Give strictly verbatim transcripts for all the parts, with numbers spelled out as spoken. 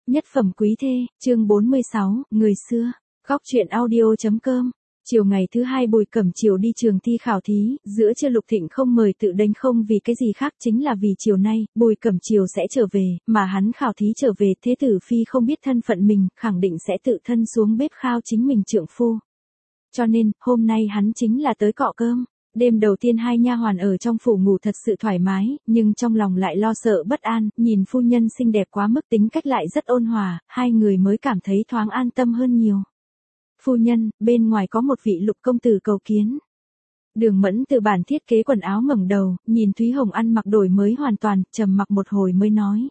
Nhất phẩm quý thê, chương bốn mươi sáu, người xưa, góc truyện audio.com. Chiều ngày thứ hai Bùi Cẩm Chiều đi trường thi khảo thí, giữa trưa Lục Thịnh không mời tự đánh không vì cái gì khác chính là vì chiều nay, Bùi Cẩm Chiều sẽ trở về, mà hắn khảo thí trở về thế tử phi không biết thân phận mình, khẳng định sẽ tự thân xuống bếp khao chính mình trượng phu. Cho nên, hôm nay hắn chính là tới cọ cơm. Đêm đầu tiên hai nha hoàn ở trong phủ ngủ thật sự thoải mái, nhưng trong lòng lại lo sợ bất an, nhìn phu nhân xinh đẹp quá mức tính cách lại rất ôn hòa, hai người mới cảm thấy thoáng an tâm hơn nhiều. Phu nhân, bên ngoài có một vị Lục công tử cầu kiến. Đường Mẫn từ bản thiết kế quần áo ngẩng đầu, nhìn Thúy Hồng ăn mặc đổi mới hoàn toàn, trầm mặc một hồi mới nói.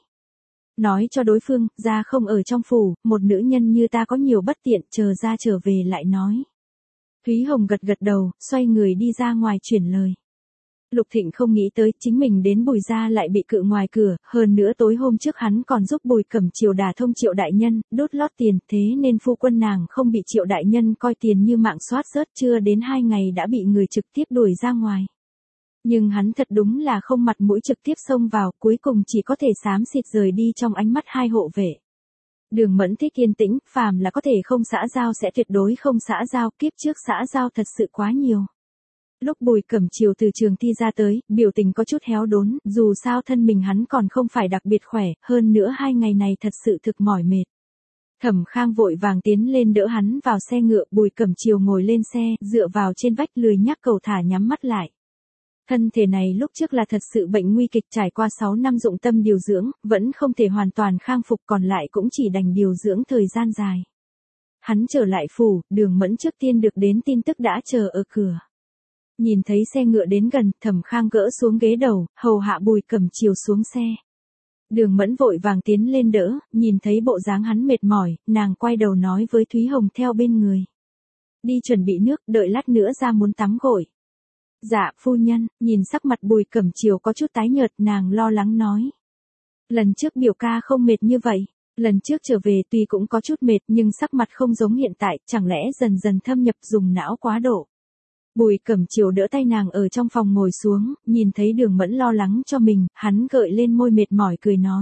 Nói cho đối phương, ra không ở trong phủ, một nữ nhân như ta có nhiều bất tiện, chờ ra trở về lại nói. Thúy Hồng gật gật đầu, xoay người đi ra ngoài chuyển lời. Lục Thịnh không nghĩ tới chính mình đến Bùi gia lại bị cự ngoài cửa, hơn nữa tối hôm trước hắn còn giúp Bùi Cẩm Chiều đả thông Triệu đại nhân, đốt lót tiền, thế nên phu quân nàng không bị Triệu đại nhân coi tiền như mạng soát rớt, chưa đến hai ngày đã bị người trực tiếp đuổi ra ngoài. Nhưng hắn thật đúng là không mặt mũi trực tiếp xông vào, cuối cùng chỉ có thể xám xịt rời đi trong ánh mắt hai hộ vệ. Đường Mẫn thích yên tĩnh, phàm là có thể không xã giao sẽ tuyệt đối không xã giao, kiếp trước xã giao thật sự quá nhiều. Lúc Bùi Cẩm Chiều từ trường thi ra tới, biểu tình có chút héo đốn, dù sao thân mình hắn còn không phải đặc biệt khỏe, hơn nữa hai ngày này thật sự thực mỏi mệt. Thẩm Khang vội vàng tiến lên đỡ hắn vào xe ngựa, Bùi Cẩm Chiều ngồi lên xe, dựa vào trên vách lười nhác cầu thả nhắm mắt lại. Thân thể này lúc trước là thật sự bệnh nguy kịch, trải qua sáu năm dụng tâm điều dưỡng, vẫn không thể hoàn toàn khang phục, còn lại cũng chỉ đành điều dưỡng thời gian dài. Hắn trở lại phủ, Đường Mẫn trước tiên được đến tin tức đã chờ ở cửa. Nhìn thấy xe ngựa đến gần, Thẩm Khang gỡ xuống ghế đầu, hầu hạ Bùi Cẩm Chiều xuống xe. Đường Mẫn vội vàng tiến lên đỡ, nhìn thấy bộ dáng hắn mệt mỏi, nàng quay đầu nói với Thúy Hồng theo bên người. Đi chuẩn bị nước, đợi lát nữa ra muốn tắm gội. Dạ, phu nhân, nhìn sắc mặt Bùi Cẩm Chiều có chút tái nhợt, nàng lo lắng nói. Lần trước biểu ca không mệt như vậy, lần trước trở về tuy cũng có chút mệt nhưng sắc mặt không giống hiện tại, chẳng lẽ dần dần thâm nhập dùng não quá độ. Bùi Cẩm Chiều đỡ tay nàng ở trong phòng ngồi xuống, nhìn thấy Đường Mẫn lo lắng cho mình, hắn gợi lên môi mệt mỏi cười nói.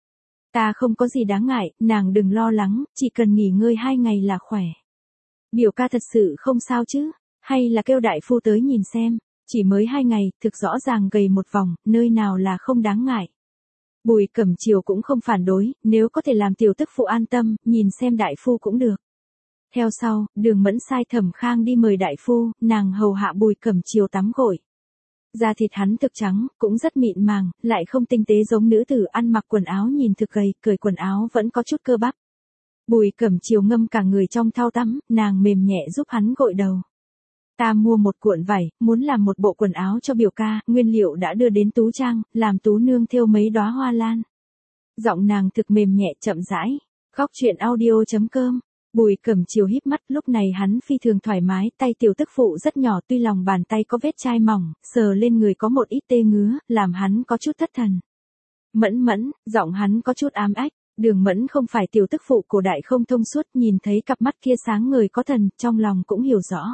Ta không có gì đáng ngại, nàng đừng lo lắng, chỉ cần nghỉ ngơi hai ngày là khỏe. Biểu ca thật sự không sao chứ, hay là kêu đại phu tới nhìn xem. Chỉ mới hai ngày, thực rõ ràng gầy một vòng, nơi nào là không đáng ngại. Bùi Cẩm Chiều cũng không phản đối, nếu có thể làm tiểu tức phụ an tâm, nhìn xem đại phu cũng được. Theo sau, Đường Mẫn sai Thẩm Khang đi mời đại phu, nàng hầu hạ Bùi Cẩm Chiều tắm gội. Da thịt hắn thực trắng, cũng rất mịn màng, lại không tinh tế giống nữ tử, ăn mặc quần áo nhìn thực gầy, cởi quần áo vẫn có chút cơ bắp. Bùi Cẩm Chiều ngâm cả người trong thau tắm, nàng mềm nhẹ giúp hắn gội đầu. Ta mua một cuộn vải, muốn làm một bộ quần áo cho biểu ca, nguyên liệu đã đưa đến Tú Trang, làm Tú nương thêu mấy đóa hoa lan. Giọng nàng thực mềm nhẹ chậm rãi. Góc truyện audio.com. Bùi Cẩm Chiều híp mắt, lúc này hắn phi thường thoải mái, tay tiểu tức phụ rất nhỏ, tuy lòng bàn tay có vết chai mỏng, sờ lên người có một ít tê ngứa, làm hắn có chút thất thần. Mẫn mẫn, giọng hắn có chút ám ách. Đường Mẫn không phải tiểu tức phụ cổ đại không thông suốt, nhìn thấy cặp mắt kia sáng ngời có thần, trong lòng cũng hiểu rõ.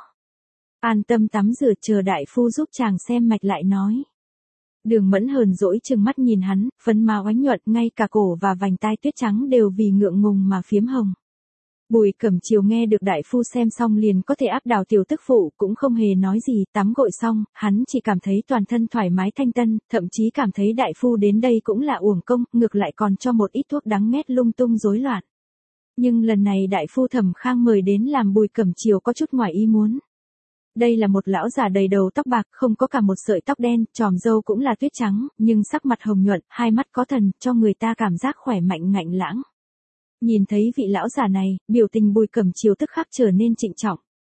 An tâm tắm rửa, chờ đại phu giúp chàng xem mạch lại nói. Đường Mẫn hờn dỗi trừng mắt nhìn hắn, phấn má oánh nhuận, ngay cả cổ và vành tai tuyết trắng đều vì ngượng ngùng mà phiếm hồng. Bùi Cẩm Chiều nghe được đại phu xem xong liền có thể áp đảo tiểu tức phụ, cũng không hề nói gì, tắm gội xong, hắn chỉ cảm thấy toàn thân thoải mái thanh tân, thậm chí cảm thấy đại phu đến đây cũng là uổng công, ngược lại còn cho một ít thuốc đắng nghét lung tung rối loạn. Nhưng lần này đại phu Thẩm Khang mời đến làm Bùi Cẩm Chiều có chút ngoài ý muốn. Đây là một lão già đầy đầu tóc bạc, không có cả một sợi tóc đen, tròm râu cũng là tuyết trắng, nhưng sắc mặt hồng nhuận, hai mắt có thần, cho người ta cảm giác khỏe mạnh ngạnh lãng. Nhìn thấy vị lão già này, biểu tình Bùi Cẩm Chiều tức khắc trở nên trịnh trọng.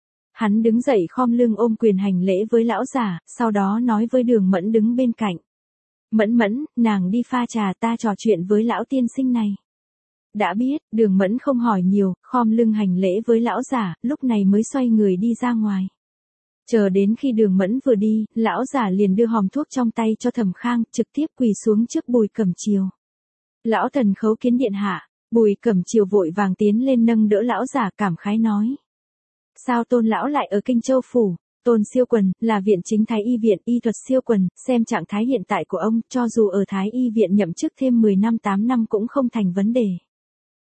Hắn đứng dậy khom lưng ôm quyền hành lễ với lão già, sau đó nói với Đường Mẫn đứng bên cạnh. Mẫn mẫn, nàng đi pha trà, ta trò chuyện với lão tiên sinh này. Đã biết, Đường Mẫn không hỏi nhiều, khom lưng hành lễ với lão già, lúc này mới xoay người đi ra ngoài. Chờ đến khi Đường Mẫn vừa đi, lão già liền đưa hòm thuốc trong tay cho Thẩm Khang, trực tiếp quỳ xuống trước Bùi Cẩm Chiều. Lão thần khấu kiến điện hạ. Bùi Cẩm Chiều vội vàng tiến lên nâng đỡ lão già, cảm khái nói. Sao Tôn lão lại ở Kinh Châu phủ? Tôn Siêu Quần, là viện chính Thái Y viện y thuật Siêu Quần, xem trạng thái hiện tại của ông, cho dù ở Thái Y viện nhậm chức thêm mười năm tám năm cũng không thành vấn đề.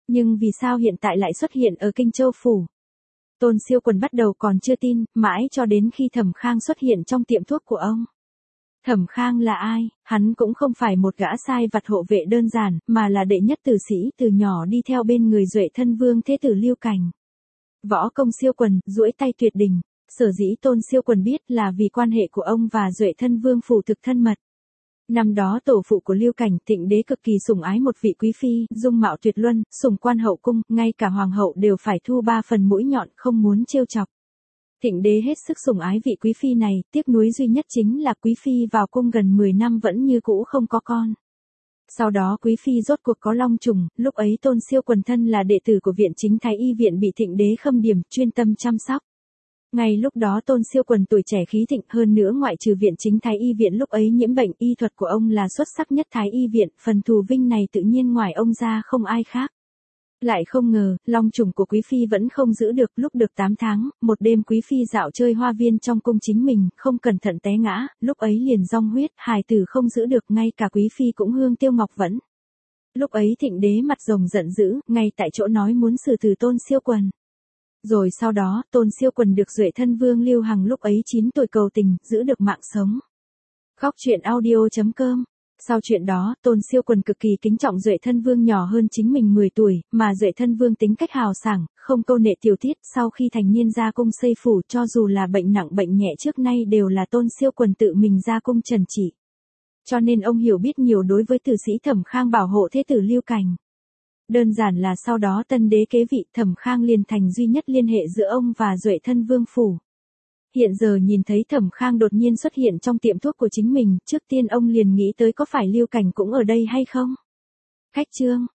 Nhưng vì sao hiện tại lại xuất hiện ở Kinh Châu Phủ? Tôn Siêu Quần bắt đầu còn chưa tin, mãi cho đến khi Thẩm Khang xuất hiện trong tiệm thuốc của ông. Thẩm Khang là ai? Hắn cũng không phải một gã sai vặt hộ vệ đơn giản, mà là đệ nhất tử sĩ từ nhỏ đi theo bên người Duệ Thân Vương Thế tử Lưu Cảnh. Võ công siêu quần, duỗi tay tuyệt đỉnh. Sở dĩ Tôn Siêu Quần biết là vì quan hệ của ông và Duệ Thân Vương phủ thực thân mật. Năm đó tổ phụ của Lưu Cảnh, Thịnh đế cực kỳ sủng ái một vị quý phi, dung mạo tuyệt luân, sủng quan hậu cung, ngay cả hoàng hậu đều phải thu ba phần mũi nhọn, không muốn trêu chọc. Thịnh đế hết sức sủng ái vị quý phi này, tiếc nuối duy nhất chính là quý phi vào cung gần mười năm vẫn như cũ không có con. Sau đó quý phi rốt cuộc có long trùng, lúc ấy Tôn Siêu Quần thân là đệ tử của viện chính thái y viện bị Thịnh đế khâm điểm, chuyên tâm chăm sóc. Ngay lúc đó Tôn Siêu Quần tuổi trẻ khí thịnh, hơn nữa ngoại trừ viện chính thái y viện lúc ấy nhiễm bệnh, y thuật của ông là xuất sắc nhất thái y viện, phần thù vinh này tự nhiên ngoài ông ra không ai khác. Lại không ngờ, long trùng của quý phi vẫn không giữ được, lúc được tám tháng, một đêm quý phi dạo chơi hoa viên trong cung chính mình, không cẩn thận té ngã, lúc ấy liền rong huyết, hài tử không giữ được, ngay cả quý phi cũng hương tiêu ngọc vẫn. Lúc ấy Thịnh đế mặt rồng giận dữ, ngay tại chỗ nói muốn xử tử Tôn Siêu Quần. Rồi sau đó, Tôn Siêu Quần được Duệ Thân Vương Lưu Hằng lúc ấy chín tuổi cầu tình, giữ được mạng sống. Khóc chuyện audio chấm com. Sau chuyện đó, Tôn Siêu Quần cực kỳ kính trọng Duệ Thân Vương nhỏ hơn chính mình mười tuổi, mà Duệ Thân Vương tính cách hào sảng, không câu nệ tiểu tiết, sau khi thành niên ra cung xây phủ, cho dù là bệnh nặng bệnh nhẹ trước nay đều là Tôn Siêu Quần tự mình ra cung trần trị. Cho nên ông hiểu biết nhiều đối với tử sĩ Thẩm Khang bảo hộ thế tử Lưu Cảnh. Đơn giản là sau đó tân đế kế vị, Thẩm Khang liền thành duy nhất liên hệ giữa ông và Duệ Thân Vương phủ. Hiện giờ nhìn thấy Thẩm Khang đột nhiên xuất hiện trong tiệm thuốc của chính mình, trước tiên ông liền nghĩ tới có phải Lưu Cảnh cũng ở đây hay không? Khách chương